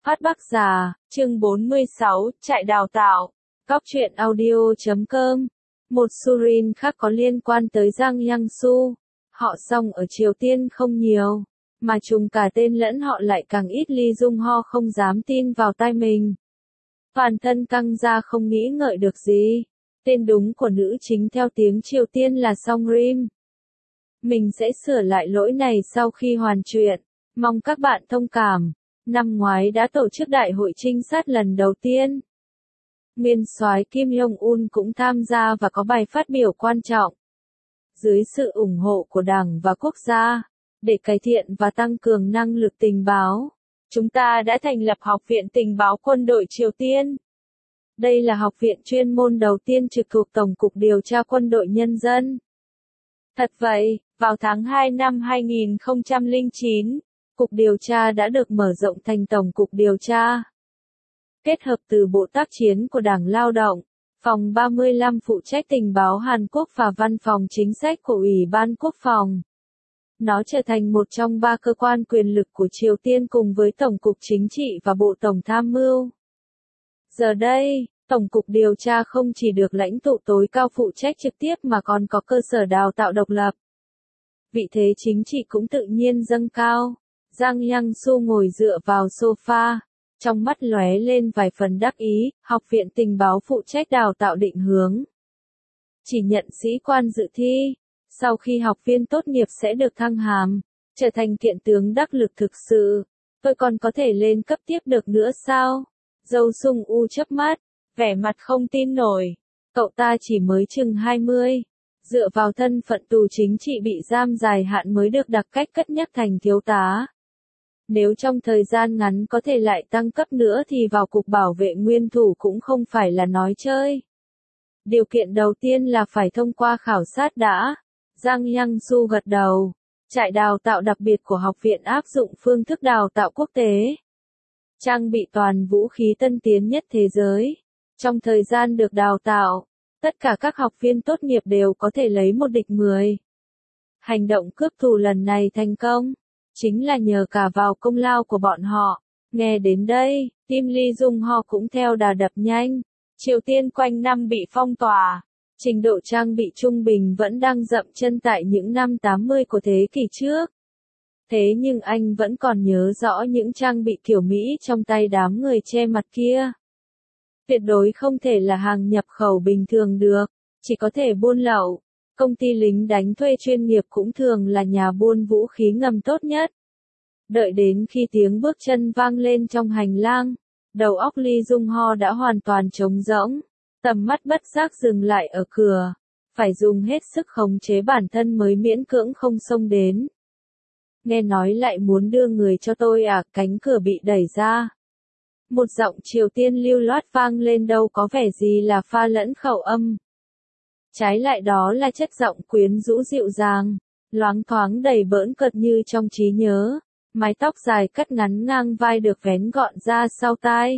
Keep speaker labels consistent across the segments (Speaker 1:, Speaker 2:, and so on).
Speaker 1: Phát Bắc Già, chương 46, trại đào tạo. Góc truyện audio.com. Một Surin khác có liên quan tới Giang Yang Su. Họ Song ở Triều Tiên không nhiều, mà trùng cả tên lẫn họ lại càng ít. Lee Jung Ho không dám tin vào tai mình. Toàn thân căng ra không nghĩ ngợi được gì. Tên đúng của nữ chính theo tiếng Triều Tiên là Song Rim. Mình sẽ sửa lại lỗi này sau khi hoàn truyện. Mong các bạn thông cảm. Năm ngoái đã tổ chức đại hội trinh sát lần đầu tiên. Nguyên soái Kim Jong-un cũng tham gia và có bài phát biểu quan trọng. Dưới sự ủng hộ của Đảng và quốc gia, để cải thiện và tăng cường năng lực tình báo, chúng ta đã thành lập Học viện Tình báo Quân đội Triều Tiên. Đây là học viện chuyên môn đầu tiên trực thuộc Tổng cục Điều tra Quân đội Nhân dân. Thật vậy, vào tháng 2 năm 2009, Cục Điều tra đã được mở rộng thành Tổng cục Điều tra. Kết hợp từ Bộ Tác chiến của Đảng Lao động, Phòng 35 phụ trách tình báo Hàn Quốc và Văn phòng chính sách của Ủy ban Quốc phòng. Nó trở thành một trong ba cơ quan quyền lực của Triều Tiên cùng với Tổng cục Chính trị và Bộ Tổng tham mưu. Giờ đây, Tổng cục Điều tra không chỉ được lãnh tụ tối cao phụ trách trực tiếp mà còn có cơ sở đào tạo độc lập. Vị thế chính trị cũng tự nhiên dâng cao. Giang Yang Su ngồi dựa vào sofa, trong mắt lóe lên vài phần đắc ý. Học viện tình báo phụ trách đào tạo định hướng. Chỉ nhận sĩ quan dự thi, sau khi học viên tốt nghiệp sẽ được thăng hàm, trở thành kiện tướng đắc lực thực sự. Tôi còn có thể lên cấp tiếp được nữa sao? Dâu Sung U chớp mắt, vẻ mặt không tin nổi. Cậu ta chỉ mới chừng 20. Dựa vào thân phận tù chính trị bị giam dài hạn mới được đặc cách cất nhắc thành thiếu tá. Nếu trong thời gian ngắn có thể lại tăng cấp nữa thì vào cục bảo vệ nguyên thủ cũng không phải là nói chơi. Điều kiện đầu tiên là phải thông qua khảo sát đã. Giang Yang Su gật đầu. Trại đào tạo đặc biệt của học viện áp dụng phương thức đào tạo quốc tế. Trang bị toàn vũ khí tân tiến nhất thế giới. Trong thời gian được đào tạo, tất cả các học viên tốt nghiệp đều có thể lấy một địch 10. Hành động cướp thù lần này thành công, chính là nhờ cả vào công lao của bọn họ. Nghe đến đây, tim Lee Jung Ho cũng theo đà đập nhanh. Triều Tiên quanh năm bị phong tỏa. Trình độ trang bị trung bình vẫn đang dậm chân tại những năm 80 của thế kỷ trước. Thế nhưng anh vẫn còn nhớ rõ những trang bị kiểu Mỹ trong tay đám người che mặt kia. Tuyệt đối không thể là hàng nhập khẩu bình thường được, chỉ có thể buôn lậu. Công ty lính đánh thuê chuyên nghiệp cũng thường là nhà buôn vũ khí ngầm tốt nhất. Đợi đến khi tiếng bước chân vang lên trong hành lang, đầu óc Lee Jung Ho đã hoàn toàn trống rỗng. Tầm mắt bất giác dừng lại ở cửa, phải dùng hết sức khống chế bản thân mới miễn cưỡng không xông đến. Nghe nói lại muốn đưa người cho tôi à? Cánh cửa bị đẩy ra. Một giọng Triều Tiên lưu loát vang lên, đâu có vẻ gì là pha lẫn khẩu âm. Trái lại đó là chất giọng quyến rũ dịu dàng, loáng thoáng đầy bỡn cợt như trong trí nhớ. Mái tóc dài cắt ngắn ngang vai được vén gọn ra sau tai.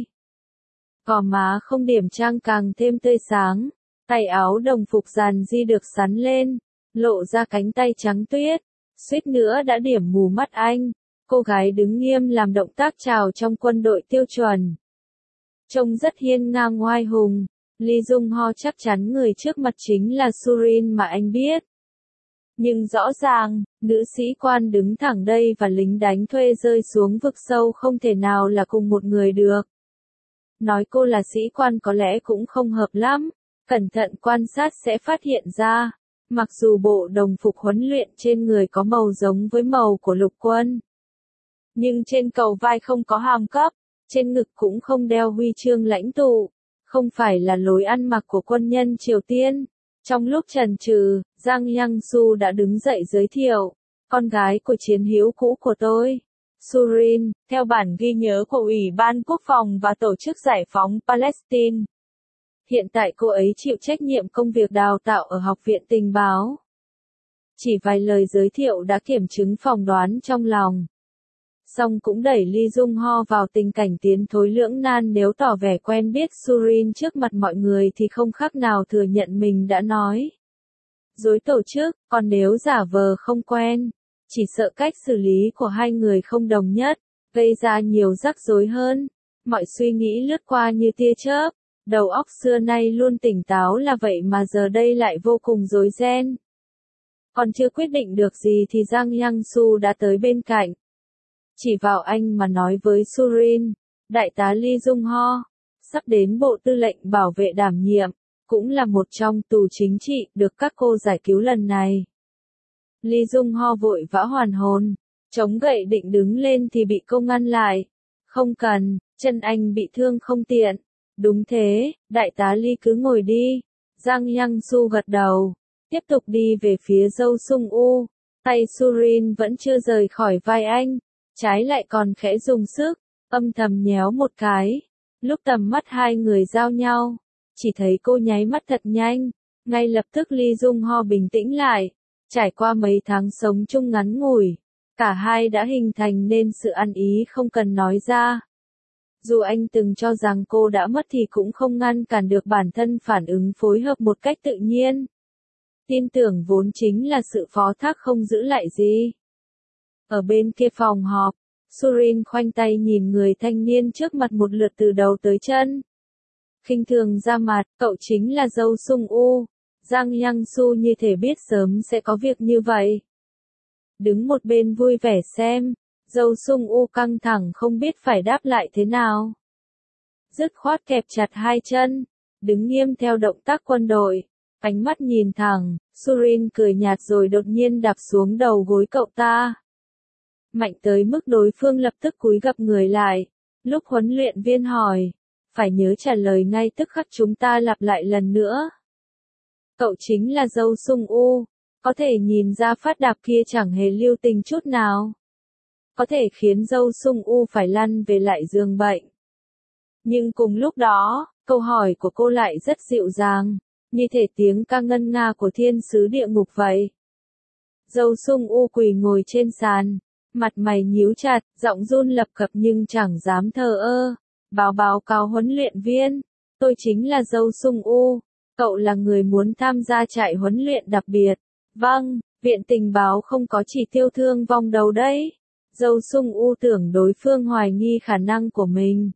Speaker 1: Gò má không điểm trang càng thêm tươi sáng. Tay áo đồng phục dàn di được sắn lên, lộ ra cánh tay trắng tuyết. Suýt nữa đã điểm mù mắt anh. Cô gái đứng nghiêm làm động tác chào trong quân đội tiêu chuẩn. Trông rất hiên ngang oai hùng. Lee Jung Ho chắc chắn người trước mặt chính là Surin mà anh biết. Nhưng rõ ràng, nữ sĩ quan đứng thẳng đây và lính đánh thuê rơi xuống vực sâu không thể nào là cùng một người được. Nói cô là sĩ quan có lẽ cũng không hợp lắm. Cẩn thận quan sát sẽ phát hiện ra. Mặc dù bộ đồng phục huấn luyện trên người có màu giống với màu của lục quân, nhưng trên cầu vai không có hàm cấp, trên ngực cũng không đeo huy chương lãnh tụ, không phải là lối ăn mặc của quân nhân Triều Tiên. Trong lúc chần chừ, Giang Yang Su đã đứng dậy giới thiệu, con gái của chiến hữu cũ của tôi, Surin, theo bản ghi nhớ của Ủy ban Quốc phòng và Tổ chức Giải phóng Palestine. Hiện tại cô ấy chịu trách nhiệm công việc đào tạo ở Học viện Tình báo. Chỉ vài lời giới thiệu đã kiểm chứng phỏng đoán trong lòng. Song cũng đẩy Lee Jung Ho vào tình cảnh tiến thối lưỡng nan. Nếu tỏ vẻ quen biết Surin trước mặt mọi người thì không khác nào thừa nhận mình đã nói dối tổ chức, còn nếu giả vờ không quen, chỉ sợ cách xử lý của hai người không đồng nhất, gây ra nhiều rắc rối hơn. Mọi suy nghĩ lướt qua như tia chớp, đầu óc xưa nay luôn tỉnh táo là vậy mà giờ đây lại vô cùng rối ren. Còn chưa quyết định được gì thì Giang Yang Su đã tới bên cạnh. Chỉ vào anh mà nói với Surin, đại tá Lee Jung Ho, sắp đến Bộ Tư lệnh Bảo vệ đảm nhiệm, cũng là một trong tù chính trị được các cô giải cứu lần này. Lee Jung Ho vội vã hoàn hồn, chống gậy định đứng lên thì bị cô ngăn lại. Không cần, chân anh bị thương không tiện. Đúng thế, đại tá Lee cứ ngồi đi. Giang Yang Su gật đầu, tiếp tục đi về phía Dâu Sung U. Tay Surin vẫn chưa rời khỏi vai anh, trái lại còn khẽ dùng sức, âm thầm nhéo một cái. Lúc tầm mắt hai người giao nhau, chỉ thấy cô nháy mắt thật nhanh, ngay lập tức Lee Jung Ho bình tĩnh lại. Trải qua mấy tháng sống chung ngắn ngủi, cả hai đã hình thành nên sự ăn ý không cần nói ra. Dù anh từng cho rằng cô đã mất thì cũng không ngăn cản được bản thân phản ứng phối hợp một cách tự nhiên. Tin tưởng vốn chính là sự phó thác không giữ lại gì. Ở bên kia phòng họp, Surin khoanh tay nhìn người thanh niên trước mặt một lượt từ đầu tới chân. Khinh thường ra mặt, cậu chính là Dâu Sung U. Giang Yang Su như thể biết sớm sẽ có việc như vậy. Đứng một bên vui vẻ xem, Dâu Sung U căng thẳng không biết phải đáp lại thế nào. Dứt khoát kẹp chặt hai chân, đứng nghiêm theo động tác quân đội, ánh mắt nhìn thẳng, Surin cười nhạt rồi đột nhiên đạp xuống đầu gối cậu ta. Mạnh tới mức đối phương lập tức cúi gập người lại, lúc huấn luyện viên hỏi, phải nhớ trả lời ngay tức khắc chúng ta lặp lại lần nữa. Cậu chính là Dâu Sung U, có thể nhìn ra phát đạp kia chẳng hề lưu tình chút nào. Có thể khiến Dâu Sung U phải lăn về lại giường bệnh. Nhưng cùng lúc đó, câu hỏi của cô lại rất dịu dàng, như thể tiếng ca ngân nga của thiên sứ địa ngục vậy. Dâu Sung U quỳ ngồi trên sàn, mặt mày nhíu chặt, giọng run lập cập nhưng chẳng dám thờ ơ. Báo cáo huấn luyện viên, tôi chính là Dâu Sung U. Cậu là người muốn tham gia trại huấn luyện đặc biệt. Vâng, viện tình báo không có chỉ tiêu thương vong đâu đấy. Dâu Sung U tưởng đối phương hoài nghi khả năng của mình.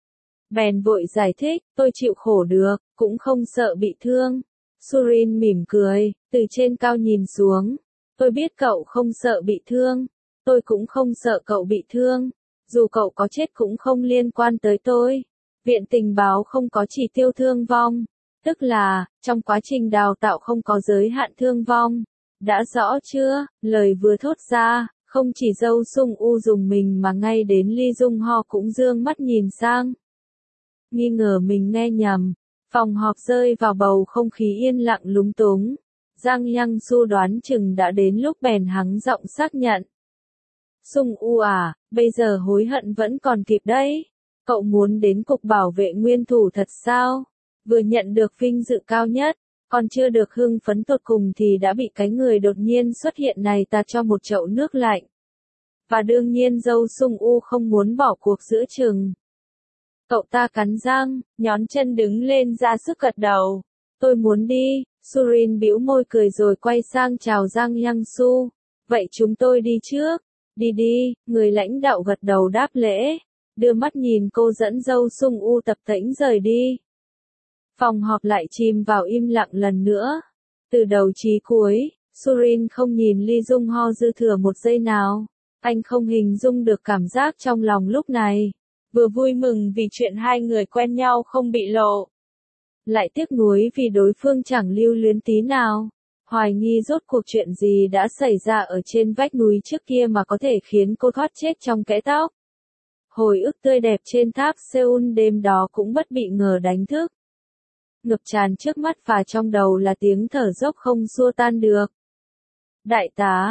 Speaker 1: Bèn vội giải thích, tôi chịu khổ được, cũng không sợ bị thương. Surin mỉm cười, từ trên cao nhìn xuống. Tôi biết cậu không sợ bị thương. Tôi cũng không sợ cậu bị thương. Dù cậu có chết cũng không liên quan tới tôi. Viện tình báo không có chỉ tiêu thương vong. Tức là, trong quá trình đào tạo không có giới hạn thương vong. Đã rõ chưa? Lời vừa thốt ra, không chỉ Dâu Sung U dùng mình mà ngay đến Lee Jung Ho cũng dương mắt nhìn sang. Nghi ngờ mình nghe nhầm, phòng họp rơi vào bầu không khí yên lặng lúng túng. Giang Yang Su đoán chừng đã đến lúc bèn hắng giọng xác nhận. Sung U à, bây giờ hối hận vẫn còn kịp đấy. Cậu muốn đến cục bảo vệ nguyên thủ thật sao? Vừa nhận được vinh dự cao nhất, còn chưa được hưng phấn tột cùng thì đã bị cái người đột nhiên xuất hiện này tạt cho một chậu nước lạnh. Và đương nhiên Dâu Sung U không muốn bỏ cuộc giữa chừng. Cậu ta cắn răng, nhón chân đứng lên ra sức gật đầu. Tôi muốn đi. Surin bĩu môi cười rồi quay sang chào Giang Yang Su. Vậy chúng tôi đi trước. Đi đi, người lãnh đạo gật đầu đáp lễ. Đưa mắt nhìn cô dẫn Dâu Sung U tập tễnh rời đi. Phòng họp lại chìm vào im lặng lần nữa. Từ đầu chí cuối, Surin không nhìn Lee Jung Ho dư thừa một giây nào. Anh không hình dung được cảm giác trong lòng lúc này. Vừa vui mừng vì chuyện hai người quen nhau không bị lộ. Lại tiếc nuối vì đối phương chẳng lưu luyến tí nào. Hoài nghi rốt cuộc chuyện gì đã xảy ra ở trên vách núi trước kia mà có thể khiến cô thoát chết trong kẽ tóc. Hồi ức tươi đẹp trên tháp Seoul đêm đó cũng bất bị ngờ đánh thức. Ngập tràn trước mắt và trong đầu là tiếng thở dốc không xua tan được. Đại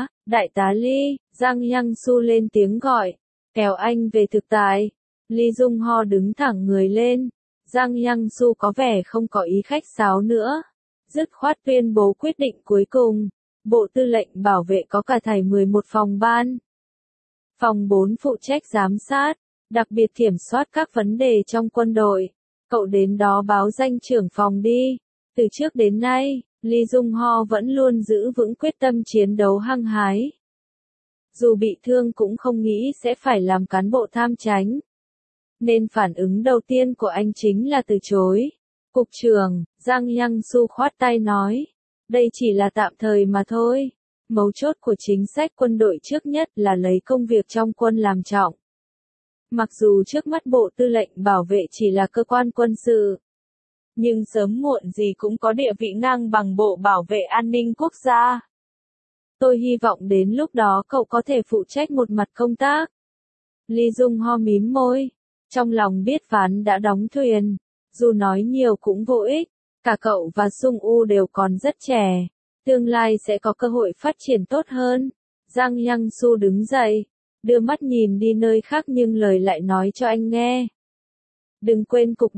Speaker 1: tá Lee, Giang Yang Su lên tiếng gọi, kéo anh về thực tại. Lee Jung Ho đứng thẳng người lên. Giang Yang Su có vẻ không có ý khách sáo nữa. Dứt khoát tuyên bố quyết định cuối cùng. Bộ Tư lệnh Bảo vệ có cả thảy 11 phòng ban. Phòng 4 phụ trách giám sát, đặc biệt kiểm soát các vấn đề trong quân đội. Cậu đến đó báo danh trưởng phòng đi. Từ trước đến nay, Lee Jung Ho vẫn luôn giữ vững quyết tâm chiến đấu hăng hái. Dù bị thương cũng không nghĩ sẽ phải làm cán bộ tham chánh. Nên phản ứng đầu tiên của anh chính là từ chối. Cục trưởng, Giang Yang Su khoát tay nói. Đây chỉ là tạm thời mà thôi. Mấu chốt của chính sách quân đội trước nhất là lấy công việc trong quân làm trọng. Mặc dù trước mắt Bộ Tư lệnh Bảo vệ chỉ là cơ quan quân sự, nhưng sớm muộn gì cũng có địa vị ngang bằng Bộ Bảo vệ An ninh Quốc gia. Tôi hy vọng đến lúc đó cậu có thể phụ trách một mặt công tác. Lee Jung Ho mím môi, trong lòng biết ván đã đóng thuyền, dù nói nhiều cũng vô ích, cả cậu và Sung U đều còn rất trẻ, tương lai sẽ có cơ hội phát triển tốt hơn. Giang Yang Su đứng dậy, đưa mắt nhìn đi nơi khác nhưng lời lại nói cho anh nghe. Đừng quên cục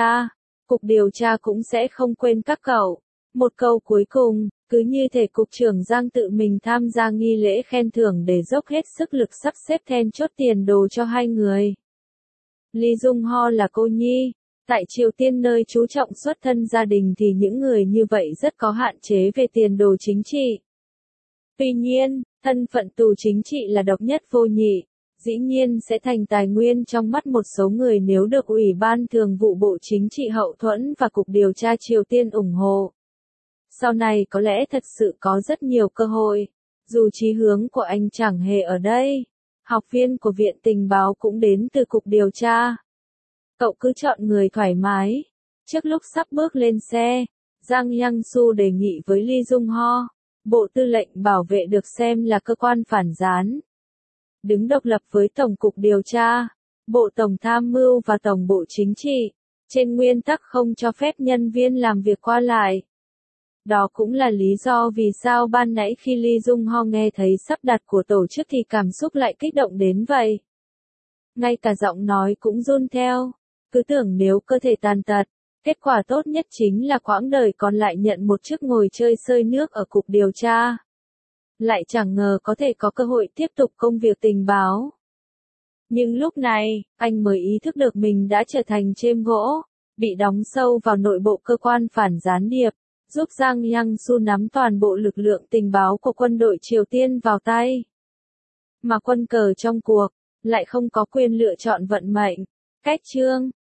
Speaker 1: điều tra cũng sẽ không quên các cậu. Một câu cuối cùng, cứ như thể cục trưởng Giang tự mình tham gia nghi lễ khen thưởng để dốc hết sức lực sắp xếp then chốt tiền đồ cho hai người. Lee Jung Ho là cô nhi, tại Triều Tiên nơi chú trọng xuất thân gia đình thì những người như vậy rất có hạn chế về tiền đồ chính trị. Tuy nhiên, thân phận tù chính trị là độc nhất vô nhị, dĩ nhiên sẽ thành tài nguyên trong mắt một số người nếu được Ủy ban Thường vụ Bộ Chính trị hậu thuẫn và Cục Điều tra Triều Tiên ủng hộ. Sau này có lẽ thật sự có rất nhiều cơ hội, dù chí hướng của anh chẳng hề ở đây. Học viên của Viện Tình báo cũng đến từ Cục Điều tra. Cậu cứ chọn người thoải mái. Trước lúc sắp bước lên xe, Giang Yang Su đề nghị với Lee Jung Ho, Bộ Tư lệnh Bảo vệ được xem là cơ quan phản gián, đứng độc lập với Tổng cục Điều tra, Bộ Tổng tham mưu và Tổng Bộ Chính trị, trên nguyên tắc không cho phép nhân viên làm việc qua lại. Đó cũng là lý do vì sao ban nãy khi Lee Jung Ho nghe thấy sắp đặt của tổ chức thì cảm xúc lại kích động đến vậy. Ngay cả giọng nói cũng run theo, cứ tưởng nếu cơ thể tàn tật, kết quả tốt nhất chính là quãng đời còn lại nhận một chức ngồi chơi sơi nước ở Cục Điều tra. Lại chẳng ngờ có thể có cơ hội tiếp tục công việc tình báo. Nhưng lúc này, anh mới ý thức được mình đã trở thành chêm gỗ, bị đóng sâu vào nội bộ cơ quan phản gián điệp, giúp Giang Yang Su nắm toàn bộ lực lượng tình báo của quân đội Triều Tiên vào tay. Mà quân cờ trong cuộc, lại không có quyền lựa chọn vận mệnh. Cách chương